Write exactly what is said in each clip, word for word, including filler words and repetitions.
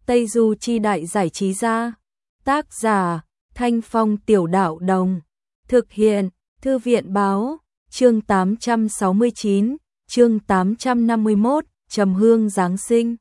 Tây Du Chi Đại Giải Trí Gia. Tác giả Thanh Phong Tiểu Đạo Đồng. Thực hiện Thư viện Báo. Chương tám trăm sáu mươi chín, chương tám trăm năm mươi mốt, Trầm Hương Giáng sinh.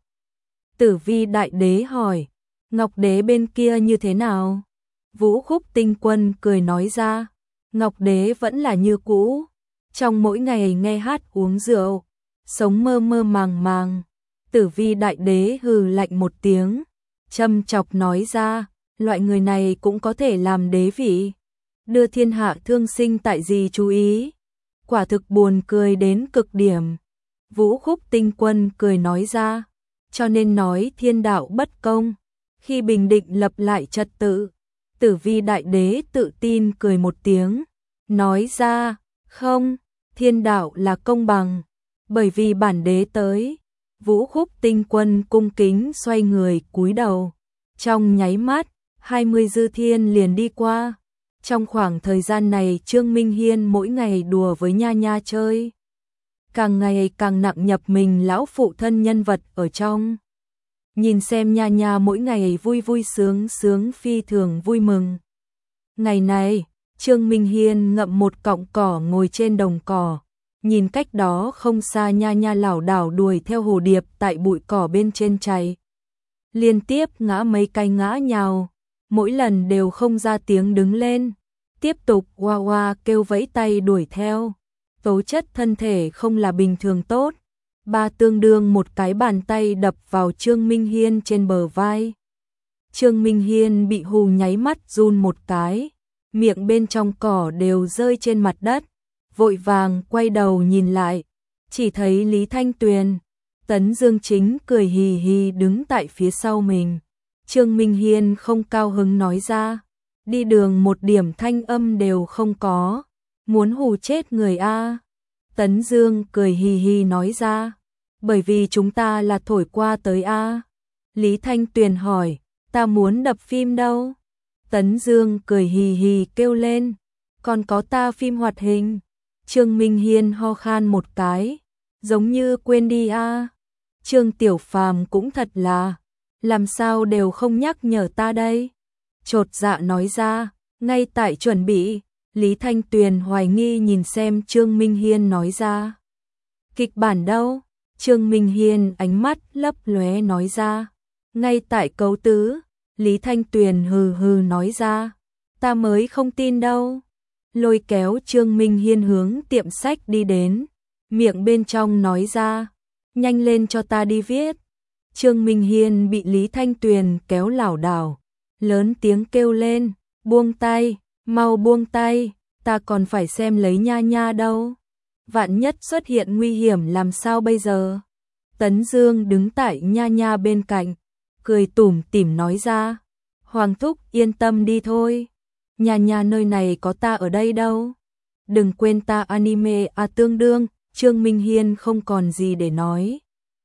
Tử Vi Đại Đế hỏi, Ngọc Đế bên kia như thế nào? Vũ Khúc Tinh Quân cười nói ra, Ngọc Đế vẫn là như cũ, trong mỗi ngày nghe hát uống rượu, sống mơ mơ màng màng. Tử Vi Đại Đế hừ lạnh một tiếng, châm chọc nói ra, loại người này cũng có thể làm đế vị, đưa thiên hạ thương sinh tại gì chú ý. Quả thực buồn cười đến cực điểm. Vũ Khúc Tinh Quân cười nói ra, cho nên nói thiên đạo bất công, khi bình định lập lại trật tự. Tử Vi Đại Đế tự tin cười một tiếng, nói ra, không, thiên đạo là công bằng, bởi vì bản đế tới. Vũ Khúc Tinh Quân cung kính xoay người cúi đầu, trong nháy mắt, hai mươi dư thiên liền đi qua. Trong khoảng thời gian này Trương Minh Hiên mỗi ngày đùa với Nha Nha chơi, càng ngày càng nặng nhập mình lão phụ thân nhân vật ở trong. Nhìn xem Nha Nha mỗi ngày vui vui sướng sướng phi thường vui mừng. Ngày này, Trương Minh Hiên ngậm một cọng cỏ ngồi trên đồng cỏ, nhìn cách đó không xa Nha Nha lảo đảo đuổi theo hồ điệp tại bụi cỏ bên trên chạy. Liên tiếp ngã mấy cái ngã nhào, mỗi lần đều không ra tiếng đứng lên, tiếp tục oa oa kêu vẫy tay đuổi theo. Tố chất thân thể không là bình thường tốt, ba tương đương một cái bàn tay đập vào Trương Minh Hiên trên bờ vai. Trương Minh Hiên bị hù nháy mắt run một cái, miệng bên trong cỏ đều rơi trên mặt đất, vội vàng quay đầu nhìn lại, chỉ thấy Lý Thanh Tuyền, Tấn Dương Chính cười hì hì đứng tại phía sau mình. Trương Minh Hiên không cao hứng nói ra, đi đường một điểm thanh âm đều không có, muốn hù chết người a. Tấn Dương cười hì hì nói ra, bởi vì chúng ta là thổi qua tới a. Lý Thanh Tuyền hỏi, ta muốn đập phim đâu? Tấn Dương cười hì hì kêu lên, còn có ta phim hoạt hình. Trương Minh Hiên ho khan một cái, giống như quên đi a. Trương Tiểu Phàm cũng thật là, làm sao đều không nhắc nhở ta đây. Chột dạ nói ra, ngay tại chuẩn bị. Lý Thanh Tuyền hoài nghi nhìn xem Trương Minh Hiên nói ra, kịch bản đâu? Trương Minh Hiên ánh mắt lấp lóe nói ra, ngay tại cấu tứ. Lý Thanh Tuyền hừ hừ nói ra, ta mới không tin đâu. Lôi kéo Trương Minh Hiên hướng tiệm sách đi đến, miệng bên trong nói ra, nhanh lên cho ta đi viết. Trương Minh Hiên bị Lý Thanh Tuyền kéo lảo đảo, lớn tiếng kêu lên, buông tay, mau buông tay, ta còn phải xem lấy Nha Nha đâu. Vạn nhất xuất hiện nguy hiểm làm sao bây giờ? Tấn Dương đứng tại Nha Nha bên cạnh, cười tủm tỉm nói ra, Hoàng thúc yên tâm đi thôi, Nha Nha nơi này có ta ở đây đâu. Đừng quên ta anime à tương đương. Trương Minh Hiên không còn gì để nói,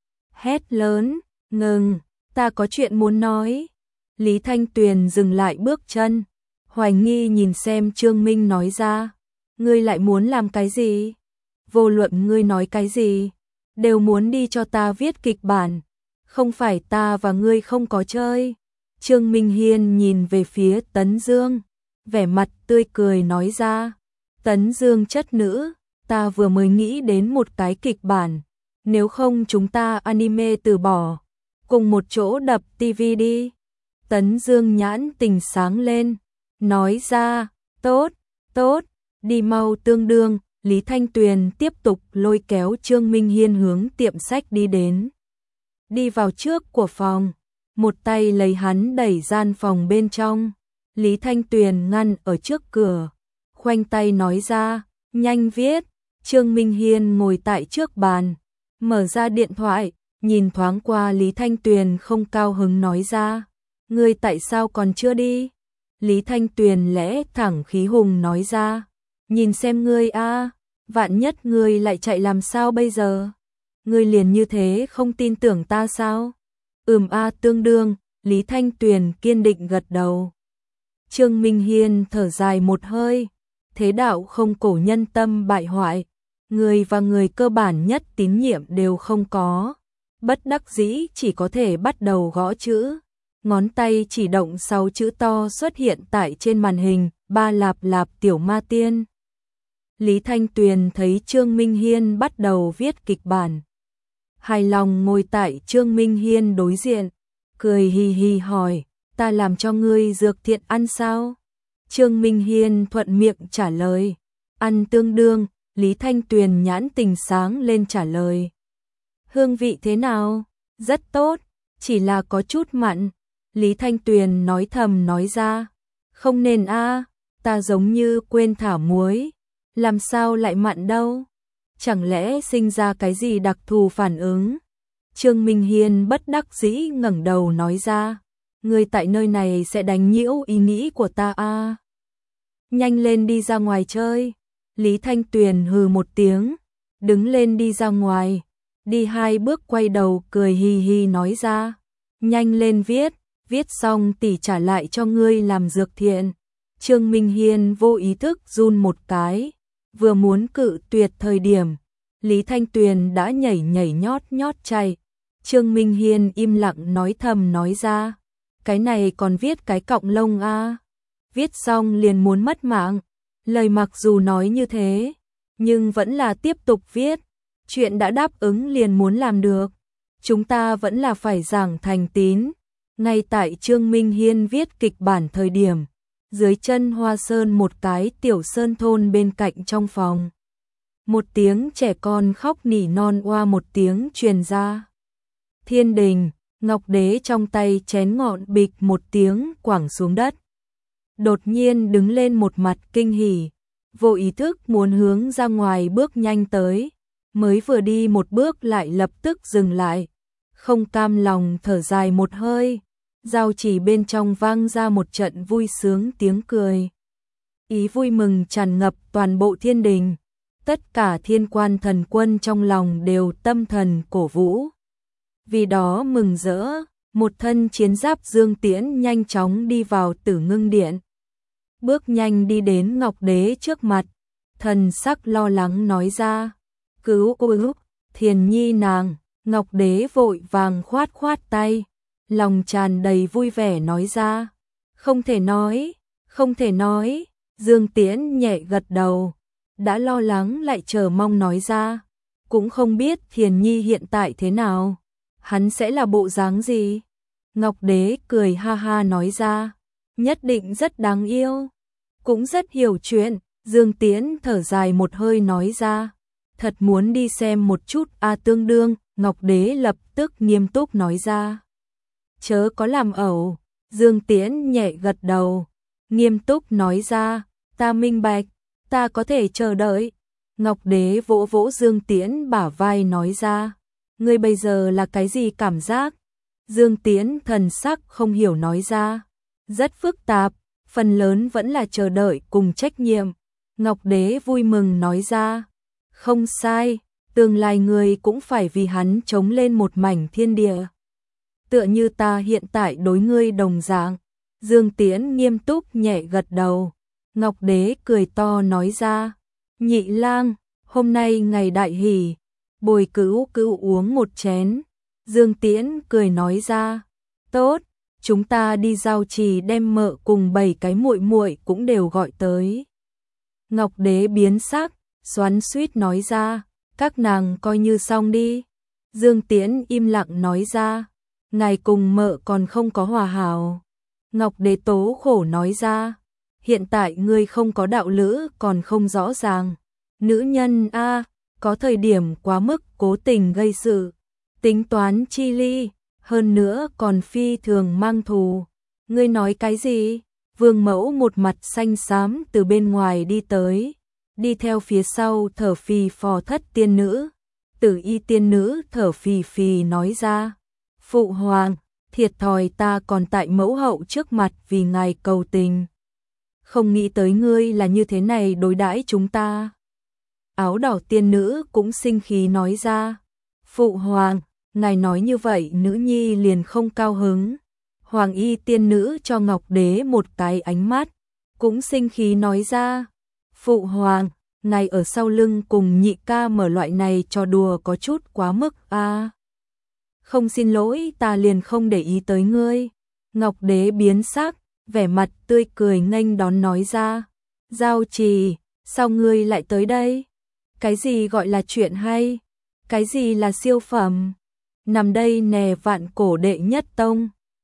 hét lớn, ngừng, ta có chuyện muốn nói. Lý Thanh Tuyền dừng lại bước chân, hoài nghi nhìn xem Trương Minh nói ra, ngươi lại muốn làm cái gì? Vô luận ngươi nói cái gì, đều muốn đi cho ta viết kịch bản, không phải ta và ngươi không có chơi. Trương Minh Hiên nhìn về phía Tấn Dương, vẻ mặt tươi cười nói ra, Tấn Dương chất nữ, ta vừa mới nghĩ đến một cái kịch bản, nếu không chúng ta anime từ bỏ, cùng một chỗ đập tivi đi. Tấn Dương nhãn tình sáng lên, nói ra, tốt, tốt, đi mau tương đương. Lý Thanh Tuyền tiếp tục lôi kéo Trương Minh Hiên hướng tiệm sách đi đến. Đi vào trước của phòng, một tay lấy hắn đẩy gian phòng bên trong. Lý Thanh Tuyền ngăn ở trước cửa, khoanh tay nói ra, nhanh viết. Trương Minh Hiên ngồi tại trước bàn, mở ra điện thoại, nhìn thoáng qua Lý Thanh Tuyền không cao hứng nói ra, ngươi tại sao còn chưa đi? Lý Thanh Tuyền lẽ thẳng khí hùng nói ra, nhìn xem ngươi a, vạn nhất ngươi lại chạy làm sao bây giờ? Ngươi liền như thế không tin tưởng ta sao? Ừm a tương đương. Lý Thanh Tuyền kiên định gật đầu. Trương Minh Hiên thở dài một hơi, thế đạo không cổ nhân tâm bại hoại, người và người cơ bản nhất tín nhiệm đều không có, bất đắc dĩ chỉ có thể bắt đầu gõ chữ. ngón tay chỉ động sáu chữ to xuất hiện tại trên màn hình, ba lạp lạp tiểu ma tiên. Lý Thanh Tuyền thấy Trương Minh Hiên bắt đầu viết kịch bản. Hài lòng ngồi tại Trương Minh Hiên đối diện, cười hì hì hỏi, ta làm cho ngươi dược thiện ăn sao? Trương Minh Hiên thuận miệng trả lời, ăn tương đương. Lý Thanh Tuyền nhãn tình sáng lên trả lời, hương vị thế nào? Rất tốt, chỉ là có chút mặn. Lý Thanh Tuyền nói thầm nói ra, không nên a, ta giống như quên thả muối, làm sao lại mặn đâu? Chẳng lẽ sinh ra cái gì đặc thù phản ứng? Trương Minh Hiên bất đắc dĩ ngẩng đầu nói ra, ngươi tại nơi này sẽ đánh nhiễu ý nghĩ của ta a. Nhanh lên đi ra ngoài chơi. Lý Thanh Tuyền hừ một tiếng, đứng lên đi ra ngoài, đi hai bước quay đầu cười hì hì nói ra, nhanh lên viết, viết xong tỷ trả lại cho ngươi làm dược thiện. Trương Minh Hiên vô ý thức run một cái, vừa muốn cự tuyệt thời điểm, Lý Thanh Tuyền đã nhảy nhảy nhót nhót chạy. Trương Minh Hiên im lặng nói thầm nói ra, cái này còn viết cái cọng lông a, viết xong liền muốn mất mạng. Lời mặc dù nói như thế, nhưng vẫn là tiếp tục viết, chuyện đã đáp ứng liền muốn làm được. Chúng ta vẫn là phải giảng thành tín. Ngay tại Trương Minh Hiên viết kịch bản thời điểm, dưới chân Hoa Sơn một cái tiểu sơn thôn bên cạnh trong phòng. Một tiếng trẻ con khóc nỉ non oa một tiếng truyền ra. Thiên đình, Ngọc Đế trong tay chén ngọn bịch một tiếng quẳng xuống đất. Đột nhiên đứng lên một mặt kinh hỉ, vô ý thức muốn hướng ra ngoài bước nhanh tới, mới vừa đi một bước lại lập tức dừng lại, không cam lòng thở dài một hơi, giao chỉ bên trong vang ra một trận vui sướng tiếng cười. Ý vui mừng tràn ngập toàn bộ thiên đình, tất cả thiên quan thần quân trong lòng đều tâm thần cổ vũ. Vì đó mừng rỡ, một thân chiến giáp Dương Tiễn nhanh chóng đi vào Tử Ngưng Điện. Bước nhanh đi đến Ngọc Đế trước mặt, thần sắc lo lắng nói ra, cứu cứu, Thiền Nhi nàng. Ngọc Đế vội vàng khoát khoát tay, lòng tràn đầy vui vẻ nói ra, không thể nói, không thể nói. Dương Tiễn nhẹ gật đầu, đã lo lắng lại chờ mong nói ra, cũng không biết Thiền Nhi hiện tại thế nào, hắn sẽ là bộ dáng gì. Ngọc Đế cười ha ha nói ra, nhất định rất đáng yêu, cũng rất hiểu chuyện. Dương Tiễn thở dài một hơi nói ra, thật muốn đi xem một chút a tương đương. Ngọc Đế lập tức nghiêm túc nói ra, chớ có làm ẩu. Dương Tiễn nhẹ gật đầu, nghiêm túc nói ra, ta minh bạch, ta có thể chờ đợi. Ngọc Đế vỗ vỗ Dương Tiễn bả vai nói ra, ngươi bây giờ là cái gì cảm giác? Dương Tiễn thần sắc không hiểu nói ra, rất phức tạp, phần lớn vẫn là chờ đợi cùng trách nhiệm. Ngọc Đế vui mừng nói ra, không sai, tương lai ngươi cũng phải vì hắn chống lên một mảnh thiên địa. Tựa như ta hiện tại đối ngươi đồng dạng. Dương Tiễn nghiêm túc nhẹ gật đầu. Ngọc Đế cười to nói ra, Nhị lang, hôm nay ngày đại hỷ, bồi cữu cữu uống một chén. Dương Tiễn cười nói ra, tốt, chúng ta đi giao trì đem mợ cùng bảy cái muội muội cũng đều gọi tới. Ngọc Đế biến sắc, xoắn xuýt nói ra, các nàng coi như xong đi. Dương Tiễn im lặng nói ra, ngài cùng mợ còn không có hòa hảo. Ngọc Đế tố khổ nói ra, hiện tại ngươi không có đạo lữ còn không rõ ràng. Nữ nhân a, có thời điểm quá mức cố tình gây sự, tính toán chi ly, hơn nữa còn phi thường mang thù. Ngươi nói cái gì? Vương Mẫu một mặt xanh xám từ bên ngoài đi tới, đi theo phía sau thở phì phò thất tiên nữ. Tử Y tiên nữ thở phì phì nói ra, phụ hoàng, thiệt thòi ta còn tại mẫu hậu trước mặt vì ngài cầu tình. Không nghĩ tới ngươi là như thế này đối đãi chúng ta. Áo đỏ tiên nữ cũng sinh khí nói ra, phụ hoàng, ngài nói như vậy nữ nhi liền không cao hứng. Hoàng Y tiên nữ cho Ngọc Đế một cái ánh mắt, cũng sinh khí nói ra, phụ hoàng, ngài ở sau lưng cùng nhị ca mở loại này trò đùa có chút quá mức a. À, không xin lỗi, ta liền không để ý tới ngươi. Ngọc Đế biến sắc, vẻ mặt tươi cười nghênh đón nói ra. Giao Trì, sao ngươi lại tới đây? Cái gì gọi là chuyện hay? Cái gì là siêu phẩm? Nằm đây nè vạn cổ đệ nhất tông.